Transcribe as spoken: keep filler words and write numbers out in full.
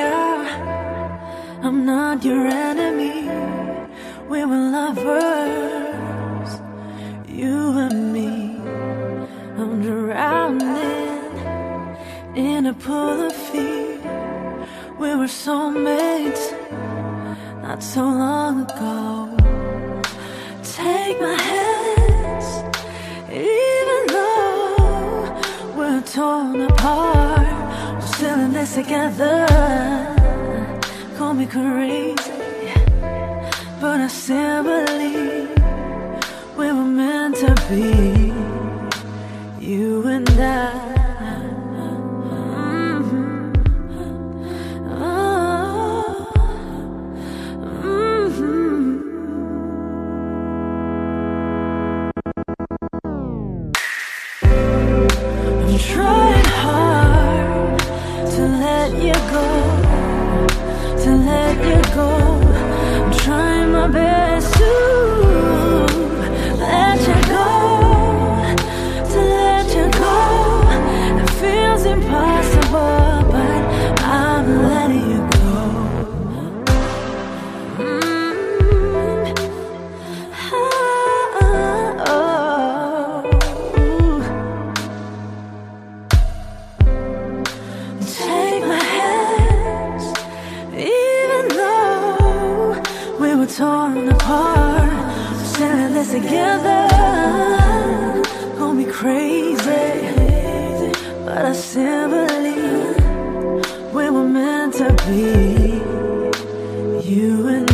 yeah, I'm not your enemy. We were lovers, you and me. I'm drowning in a pool of fear. We were soulmates not so long ago. Take my hands, even though we're torn apart, we're still in this together. Call me crazy, but I still believe we were meant to be, you and I. Mm-hmm. Oh. Mm-hmm. I'm trying hard to let you go, to let you go. I'm trying my best to let you go, to let you go. It feels impossible, but I'm letting you go. Mm. Oh, oh. Take my hands, even though we were torn apart, still in this together. Call me crazy, but I still believe we were meant to be, you and